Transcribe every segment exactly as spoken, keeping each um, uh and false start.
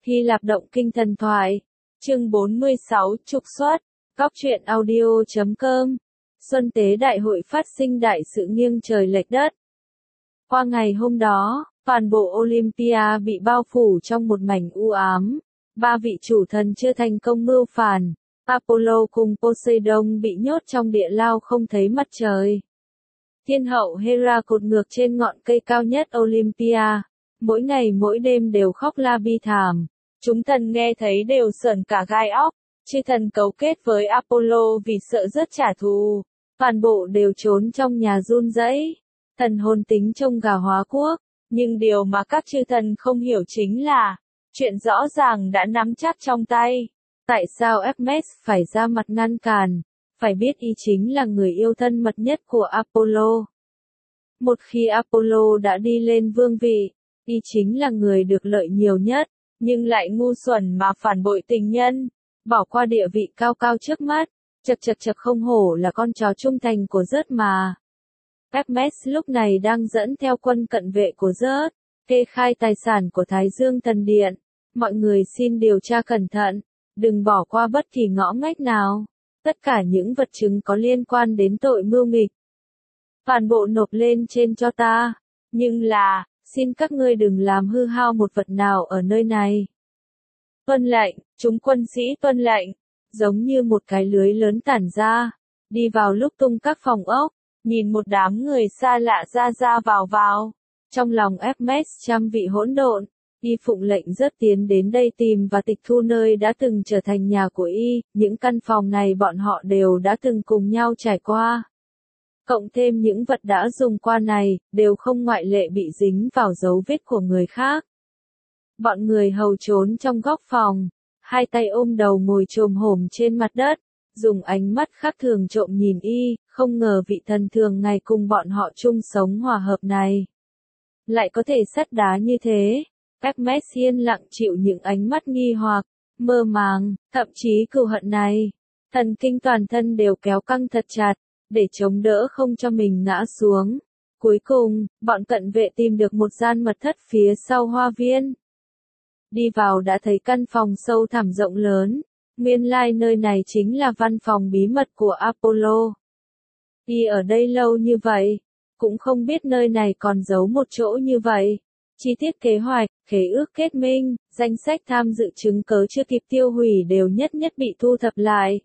Hy Lạp động kinh thần thoại. Chương bốn mươi sáu trục xuất. Góc truyện audio chấm com. Xuân tế đại hội phát sinh đại sự nghiêng trời lệch đất. Qua ngày hôm đó, toàn bộ Olympia bị bao phủ trong một mảnh u ám. Ba vị chủ thần chưa thành công mưu phản. Apollo cùng Poseidon bị nhốt trong địa lao không thấy mặt trời. Thiên hậu Hera cột ngược trên ngọn cây cao nhất Olympia. Mỗi ngày mỗi đêm đều khóc la bi thảm. Chúng thần nghe thấy đều sởn cả gai óc. Chư thần cấu kết với Apollo vì sợ rất trả thù. Toàn bộ đều trốn trong nhà run rẩy. Thần hồn tính trông gà hóa quốc. Nhưng điều mà các chư thần không hiểu chính là, chuyện rõ ràng đã nắm chắc trong tay. Tại sao Hermes phải ra mặt ngăn cản? Phải biết y chính là người yêu thân mật nhất của Apollo. Một khi Apollo đã đi lên vương vị, y chính là người được lợi nhiều nhất, nhưng lại ngu xuẩn mà phản bội tình nhân, bỏ qua địa vị cao cao trước mắt, chật chật chật không hổ là con chó trung thành của Zeus mà. Hermes lúc này đang dẫn theo quân cận vệ của Zeus, kê khai tài sản của Thái Dương Thần Điện. Mọi người xin điều tra cẩn thận, đừng bỏ qua bất kỳ ngõ ngách nào. Tất cả những vật chứng có liên quan đến tội mưu nghịch, toàn bộ nộp lên trên cho ta. Nhưng là, xin các ngươi đừng làm hư hao một vật nào ở nơi này. Tuân lệnh, chúng quân sĩ tuân lệnh, giống như một cái lưới lớn tản ra, đi vào lúc tung các phòng ốc, nhìn một đám người xa lạ ra ra vào vào. Trong lòng Hermes trăm vị hỗn độn, y phụng lệnh rất tiến đến đây tìm và tịch thu nơi đã từng trở thành nhà của y, những căn phòng này bọn họ đều đã từng cùng nhau trải qua. Cộng thêm những vật đã dùng qua này, đều không ngoại lệ bị dính vào dấu vết của người khác. Bọn người hầu trốn trong góc phòng, hai tay ôm đầu ngồi chồm hổm trên mặt đất, dùng ánh mắt khác thường trộm nhìn y, không ngờ vị thần thường ngày cùng bọn họ chung sống hòa hợp này lại có thể sắt đá như thế. Hermes yên lặng chịu những ánh mắt nghi hoặc, mơ màng, thậm chí cừu hận này. Thần kinh toàn thân đều kéo căng thật chặt, để chống đỡ không cho mình ngã xuống. Cuối cùng, bọn cận vệ tìm được một gian mật thất phía sau hoa viên. Đi vào đã thấy căn phòng sâu thẳm rộng lớn. Nguyên lai nơi này chính là văn phòng bí mật của Apollo. Y ở đây lâu như vậy, cũng không biết nơi này còn giấu một chỗ như vậy. Chi tiết kế hoạch, khế ước kết minh, danh sách tham dự chứng cớ chưa kịp tiêu hủy đều nhất nhất bị thu thập lại.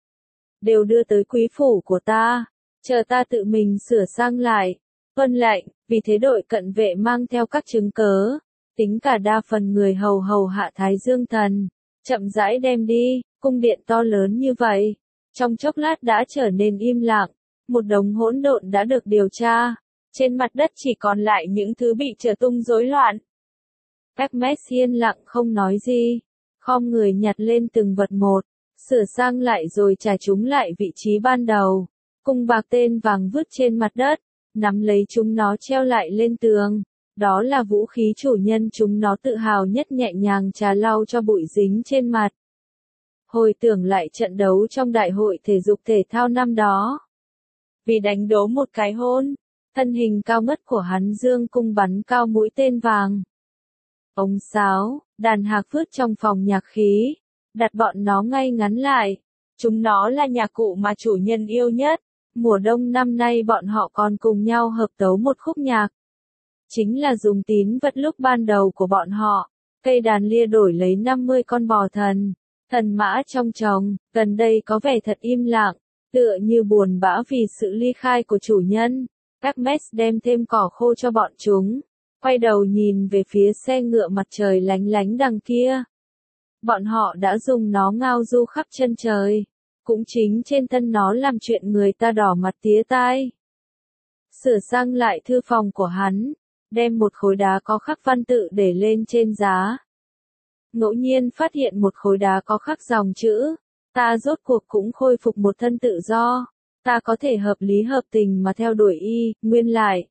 Đều đưa tới quý phủ của ta, chờ ta tự mình sửa sang lại. Tuân lệnh, vì thế đội cận vệ mang theo các chứng cớ, tính cả đa phần người hầu hầu hạ Thái Dương Thần, chậm rãi đem đi. Cung điện to lớn như vậy, trong chốc lát đã trở nên im lặng, một đống hỗn độn đã được điều tra. Trên mặt đất chỉ còn lại những thứ bị trở tung rối loạn. Hermes yên lặng không nói gì, khom người nhặt lên từng vật một, sửa sang lại rồi trả chúng lại vị trí ban đầu. Cung bạc tên vàng vứt trên mặt đất, nắm lấy chúng nó treo lại lên tường. Đó là vũ khí chủ nhân chúng nó tự hào nhất, nhẹ nhàng trà lau cho bụi dính trên mặt. Hồi tưởng lại trận đấu trong đại hội thể dục thể thao năm đó. Vì đánh đố một cái hôn, thân hình cao ngất của hắn dương cung bắn cao mũi tên vàng. Ống sáo, đàn hạc vứt trong phòng nhạc khí, đặt bọn nó ngay ngắn lại. Chúng nó là nhạc cụ mà chủ nhân yêu nhất. Mùa đông năm nay bọn họ còn cùng nhau hợp tấu một khúc nhạc. Chính là dùng tín vật lúc ban đầu của bọn họ. Cây đàn lia đổi lấy năm mươi con bò thần. Thần mã trong tròng, gần đây có vẻ thật im lặng, tựa như buồn bã vì sự ly khai của chủ nhân. Hermes đem thêm cỏ khô cho bọn chúng, quay đầu nhìn về phía xe ngựa mặt trời lánh lánh đằng kia. Bọn họ đã dùng nó ngao du khắp chân trời, cũng chính trên thân nó làm chuyện người ta đỏ mặt tía tai. Sửa sang lại thư phòng của hắn, đem một khối đá có khắc văn tự để lên trên giá. Ngẫu nhiên phát hiện một khối đá có khắc dòng chữ, ta rốt cuộc cũng khôi phục một thân tự do, ta có thể hợp lý hợp tình mà theo đuổi y, nguyên lại.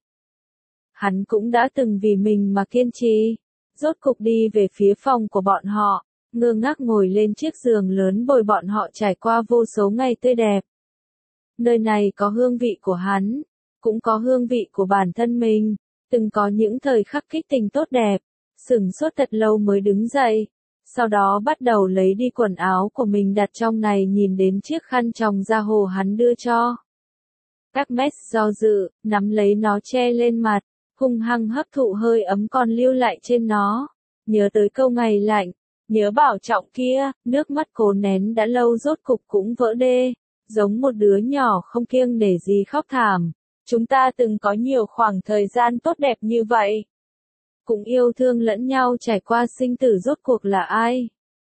Hắn cũng đã từng vì mình mà kiên trì, rốt cục đi về phía phòng của bọn họ, ngơ ngác ngồi lên chiếc giường lớn bồi bọn họ trải qua vô số ngày tươi đẹp. Nơi này có hương vị của hắn, cũng có hương vị của bản thân mình, từng có những thời khắc kích tình tốt đẹp. Sửng sốt thật lâu mới đứng dậy, sau đó bắt đầu lấy đi quần áo của mình đặt trong này, nhìn đến chiếc khăn choàng da hồ hắn đưa cho. Hermes do dự, nắm lấy nó che lên mặt, hung hăng hấp thụ hơi ấm còn lưu lại trên nó. Nhớ tới câu ngày lạnh, nhớ bảo trọng kia, nước mắt cố nén đã lâu rốt cục cũng vỡ đê, giống một đứa nhỏ không kiêng nể gì khóc thảm. Chúng ta từng có nhiều khoảng thời gian tốt đẹp như vậy. Cũng yêu thương lẫn nhau trải qua sinh tử, rốt cuộc là ai?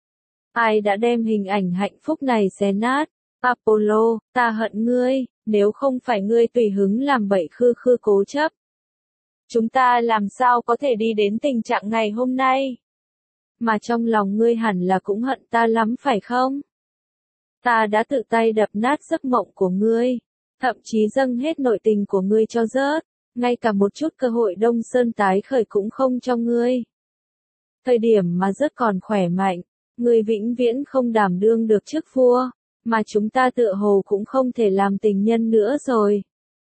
Ai đã đem hình ảnh hạnh phúc này xé nát? Apollo, ta hận ngươi, nếu không phải ngươi tùy hứng làm bậy khư khư cố chấp. Chúng ta làm sao có thể đi đến tình trạng ngày hôm nay? Mà trong lòng ngươi hẳn là cũng hận ta lắm phải không? Ta đã tự tay đập nát giấc mộng của ngươi, thậm chí dâng hết nội tình của ngươi cho rớt, ngay cả một chút cơ hội Đông Sơn tái khởi cũng không cho ngươi. Thời điểm mà rớt còn khỏe mạnh, ngươi vĩnh viễn không đảm đương được chức vua, mà chúng ta tựa hồ cũng không thể làm tình nhân nữa rồi.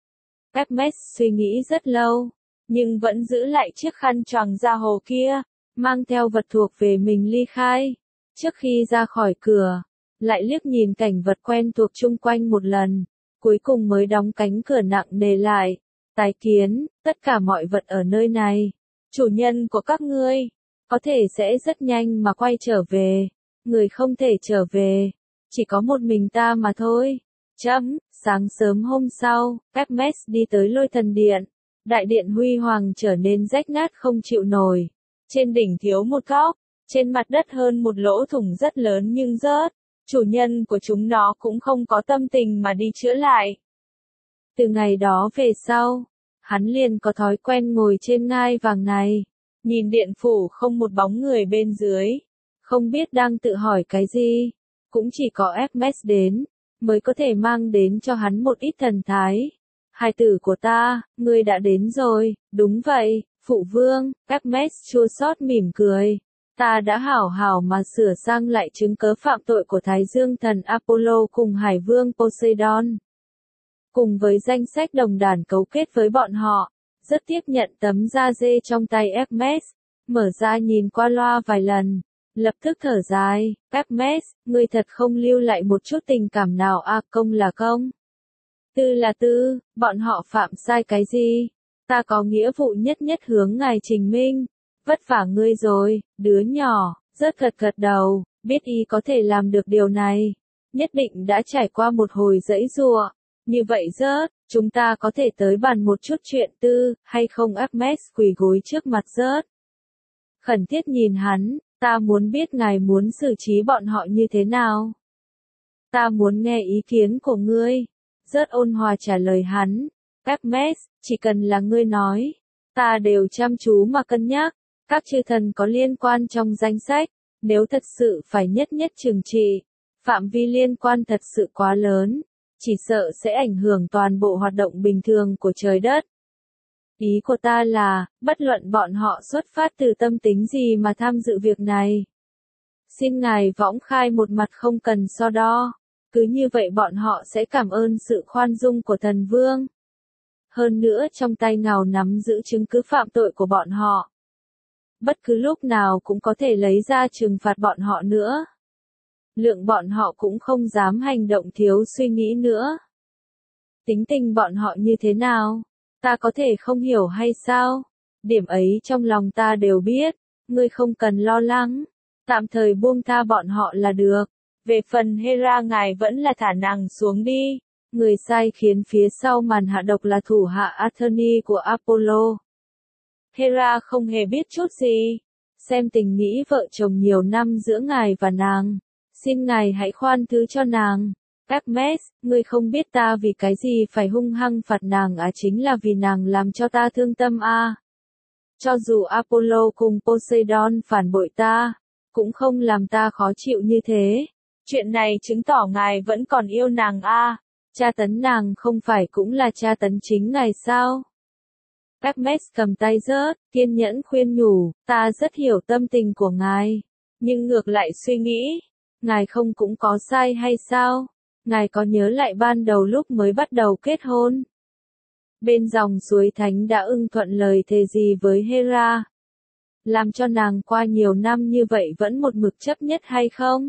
Hermes suy nghĩ rất lâu, nhưng vẫn giữ lại chiếc khăn choàng da hồ kia, mang theo vật thuộc về mình ly khai. Trước khi ra khỏi cửa, lại liếc nhìn cảnh vật quen thuộc chung quanh một lần, cuối cùng mới đóng cánh cửa nặng nề lại. Tái kiến, tất cả mọi vật ở nơi này, chủ nhân của các ngươi, có thể sẽ rất nhanh mà quay trở về, người không thể trở về, chỉ có một mình ta mà thôi. Chấm, sáng sớm hôm sau, Hermes đi tới Lôi Thần Điện, đại điện huy hoàng trở nên rách nát không chịu nổi, trên đỉnh thiếu một góc, trên mặt đất hơn một lỗ thủng rất lớn nhưng rớt, chủ nhân của chúng nó cũng không có tâm tình mà đi chữa lại. Từ ngày đó về sau, hắn liền có thói quen ngồi trên ngai vàng này, nhìn điện phủ không một bóng người bên dưới, không biết đang tự hỏi cái gì, cũng chỉ có Hermes đến, mới có thể mang đến cho hắn một ít thần thái. Hài tử của ta, ngươi đã đến rồi, đúng vậy, phụ vương, Hermes chua xót mỉm cười. Ta đã hảo hảo mà sửa sang lại chứng cớ phạm tội của Thái Dương thần Apollo cùng Hải vương Poseidon. Cùng với danh sách đồng đàn cấu kết với bọn họ, rất tiếp nhận tấm da dê trong tay Hermes, mở ra nhìn qua loa vài lần, lập tức thở dài. Hermes, ngươi thật không lưu lại một chút tình cảm nào à, công là công, tư là tư, bọn họ phạm sai cái gì? Ta có nghĩa vụ nhất nhất hướng ngài trình minh. Vất vả ngươi rồi, đứa nhỏ, rất gật gật đầu, biết y có thể làm được điều này, nhất định đã trải qua một hồi dãy giụa. Như vậy rớt, chúng ta có thể tới bàn một chút chuyện tư, hay không? Hermes quỳ gối trước mặt rớt, khẩn thiết nhìn hắn, ta muốn biết ngài muốn xử trí bọn họ như thế nào. Ta muốn nghe ý kiến của ngươi. Rớt ôn hòa trả lời hắn, Hermes, chỉ cần là ngươi nói, ta đều chăm chú mà cân nhắc. Các chư thần có liên quan trong danh sách, nếu thật sự phải nhất nhất trừng trị, phạm vi liên quan thật sự quá lớn, chỉ sợ sẽ ảnh hưởng toàn bộ hoạt động bình thường của trời đất. Ý của ta là, bất luận bọn họ xuất phát từ tâm tính gì mà tham dự việc này, xin ngài võng khai một mặt không cần so đo, cứ như vậy bọn họ sẽ cảm ơn sự khoan dung của thần vương. Hơn nữa trong tay ngài nắm giữ chứng cứ phạm tội của bọn họ. Bất cứ lúc nào cũng có thể lấy ra trừng phạt bọn họ nữa. Lượng bọn họ cũng không dám hành động thiếu suy nghĩ nữa. Tính tình bọn họ như thế nào? Ta có thể không hiểu hay sao? Điểm ấy trong lòng ta đều biết, ngươi không cần lo lắng. Tạm thời buông tha bọn họ là được. Về phần Hera, ngài vẫn là thả nàng xuống đi. Người sai khiến phía sau màn hạ độc là thủ hạ Athene của Apollo. Hera không hề biết chút gì. Xem tình nghĩ vợ chồng nhiều năm giữa ngài và nàng. Xin ngài hãy khoan thứ cho nàng. Hermes, ngươi không biết ta vì cái gì phải hung hăng phạt nàng à, chính là vì nàng làm cho ta thương tâm à. Cho dù Apollo cùng Poseidon phản bội ta, cũng không làm ta khó chịu như thế. Chuyện này chứng tỏ ngài vẫn còn yêu nàng à. Tra tấn nàng không phải cũng là tra tấn chính ngài sao? Hermes cầm tay rớt, kiên nhẫn khuyên nhủ, ta rất hiểu tâm tình của ngài. Nhưng ngược lại suy nghĩ, ngài không cũng có sai hay sao? Ngài có nhớ lại ban đầu lúc mới bắt đầu kết hôn? Bên dòng suối thánh đã ưng thuận lời thề gì với Hera? làm cho nàng qua nhiều năm như vậy vẫn một mực chấp nhất hay không?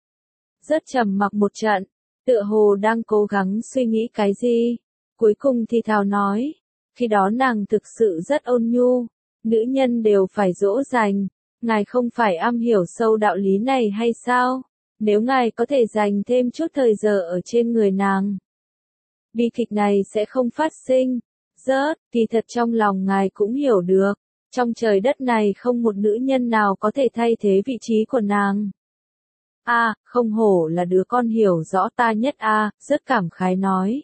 Rất trầm mặc một trận, tựa hồ đang cố gắng suy nghĩ cái gì, cuối cùng thì thào nói, khi đó nàng thực sự rất ôn nhu, nữ nhân đều phải dỗ dành, ngài không phải am hiểu sâu đạo lý này hay sao? Nếu ngài có thể dành thêm chút thời giờ ở trên người nàng, bi kịch này sẽ không phát sinh. Rớt, kỳ thật trong lòng ngài cũng hiểu được, trong trời đất này không một nữ nhân nào có thể thay thế vị trí của nàng. A, à, không hổ là đứa con hiểu rõ ta nhất a, à, rất cảm khái nói.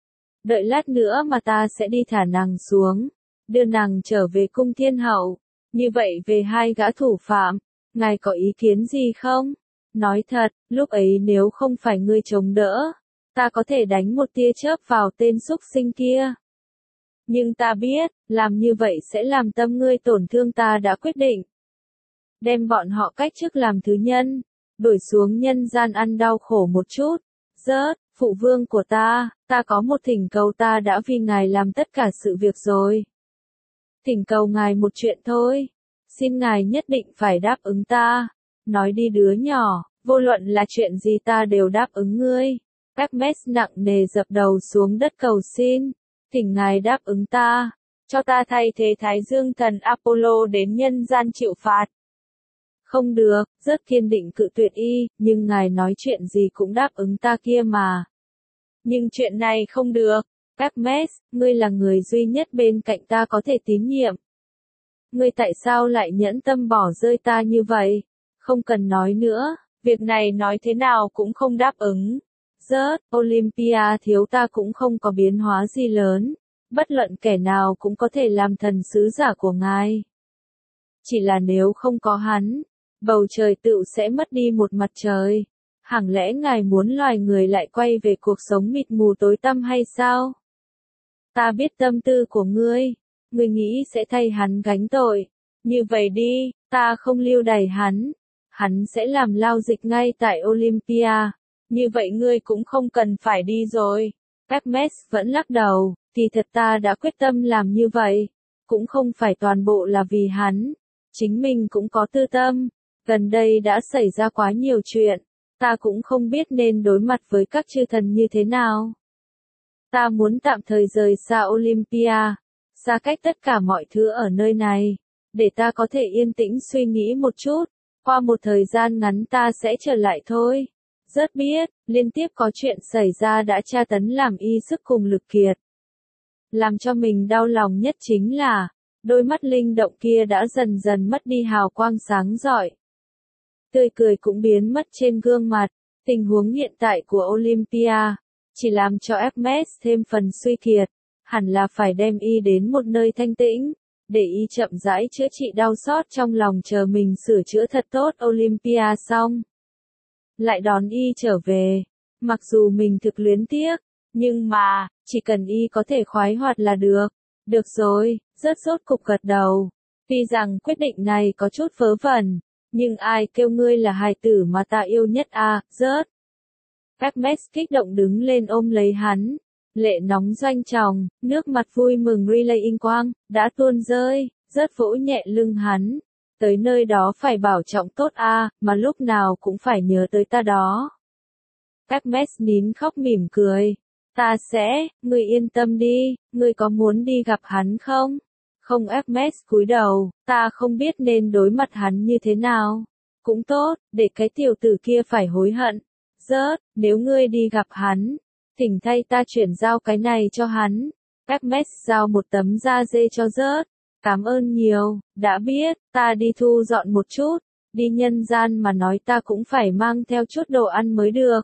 Đợi lát nữa mà ta sẽ đi thả nàng xuống, đưa nàng trở về cung thiên hậu. Như vậy về hai gã thủ phạm, ngài có ý kiến gì không? Nói thật, lúc ấy nếu không phải ngươi chống đỡ, ta có thể đánh một tia chớp vào tên xúc sinh kia. Nhưng ta biết, làm như vậy sẽ làm tâm ngươi tổn thương, ta đã quyết định. Đem bọn họ cách chức làm thứ nhân, đổi xuống nhân gian ăn đau khổ một chút. Rớt, phụ vương của ta, ta có một thỉnh cầu, ta đã vì ngài làm tất cả sự việc rồi. Thỉnh cầu ngài một chuyện thôi, xin ngài nhất định phải đáp ứng ta. Nói đi đứa nhỏ, vô luận là chuyện gì ta đều đáp ứng ngươi. Hermes nặng nề dập đầu xuống đất cầu xin, thỉnh ngài đáp ứng ta, cho ta thay thế Thái Dương thần Apollo đến nhân gian chịu phạt. Không được, rất kiên định cự tuyệt y, nhưng ngài nói chuyện gì cũng đáp ứng ta kia mà. Nhưng chuyện này không được, Hermes, ngươi là người duy nhất bên cạnh ta có thể tín nhiệm. Ngươi tại sao lại nhẫn tâm bỏ rơi ta như vậy? Không cần nói nữa, việc này nói thế nào cũng không đáp ứng. Rớt, Olympia thiếu ta cũng không có biến hóa gì lớn, bất luận kẻ nào cũng có thể làm thần sứ giả của ngài. Chỉ là nếu không có hắn, bầu trời tựu sẽ mất đi một mặt trời. Hẳn lẽ ngài muốn loài người lại quay về cuộc sống mịt mù tối tăm hay sao? Ta biết tâm tư của ngươi, ngươi nghĩ sẽ thay hắn gánh tội. Như vậy đi, ta không lưu đày hắn, hắn sẽ làm lao dịch ngay tại Olympia. Như vậy ngươi cũng không cần phải đi rồi. Hermes vẫn lắc đầu, thì thật ta đã quyết tâm làm như vậy. Cũng không phải toàn bộ là vì hắn. Chính mình cũng có tư tâm. Gần đây đã xảy ra quá nhiều chuyện. Ta cũng không biết nên đối mặt với các chư thần như thế nào. Ta muốn tạm thời rời xa Olympia. Xa cách tất cả mọi thứ ở nơi này. Để ta có thể yên tĩnh suy nghĩ một chút. Qua một thời gian ngắn ta sẽ trở lại thôi. Rất biết, liên tiếp có chuyện xảy ra đã tra tấn làm y sức cùng lực kiệt. Làm cho mình đau lòng nhất chính là, đôi mắt linh động kia đã dần dần mất đi hào quang sáng rọi. Tươi cười cũng biến mất trên gương mặt. Tình huống hiện tại của Olympia, chỉ làm cho Hermes thêm phần suy kiệt. Hẳn là phải đem y đến một nơi thanh tĩnh, để y chậm rãi chữa trị đau xót trong lòng, chờ mình sửa chữa thật tốt Olympia xong. Lại đón y trở về. Mặc dù mình thực luyến tiếc, nhưng mà, chỉ cần y có thể khoái hoạt là được. Được rồi, rất rốt cục gật đầu. Tuy rằng quyết định này có chút vớ vẩn, nhưng ai kêu ngươi là hài tử mà ta yêu nhất à, rớt. Hermes kích động đứng lên ôm lấy hắn. Lệ nóng doanh tròng, nước mặt vui mừng relay in quang, đã tuôn rơi, rớt vỗ nhẹ lưng hắn. Tới nơi đó phải bảo trọng tốt a, à, mà lúc nào cũng phải nhớ tới ta đó. Hermes nín khóc mỉm cười. Ta sẽ, ngươi yên tâm đi, ngươi có muốn đi gặp hắn không? Không. Hermes cúi đầu, ta không biết nên đối mặt hắn như thế nào. Cũng tốt, để cái tiểu tử kia phải hối hận. Rớt, nếu ngươi đi gặp hắn, thỉnh thay ta chuyển giao cái này cho hắn. Hermes giao một tấm da dê cho rớt. Cảm ơn nhiều, đã biết, ta đi thu dọn một chút, đi nhân gian mà nói ta cũng phải mang theo chút đồ ăn mới được.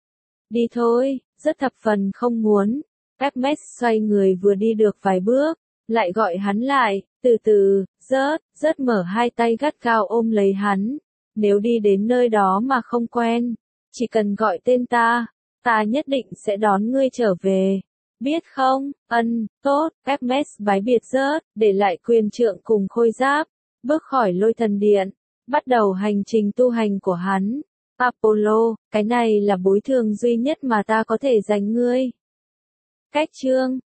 Đi thôi, rất thập phần không muốn. Hermes xoay người vừa đi được vài bước, lại gọi hắn lại, từ từ, rớt, rớt mở hai tay gắt gao ôm lấy hắn. Nếu đi đến nơi đó mà không quen, chỉ cần gọi tên ta, ta nhất định sẽ đón ngươi trở về. Biết không? Ân, tốt. Hermes bái biệt rớt, để lại quyền trượng cùng khôi giáp, bước khỏi lôi thần điện, bắt đầu hành trình tu hành của hắn. Apollo, cái này là bồi thường duy nhất mà ta có thể dành ngươi. Cách chương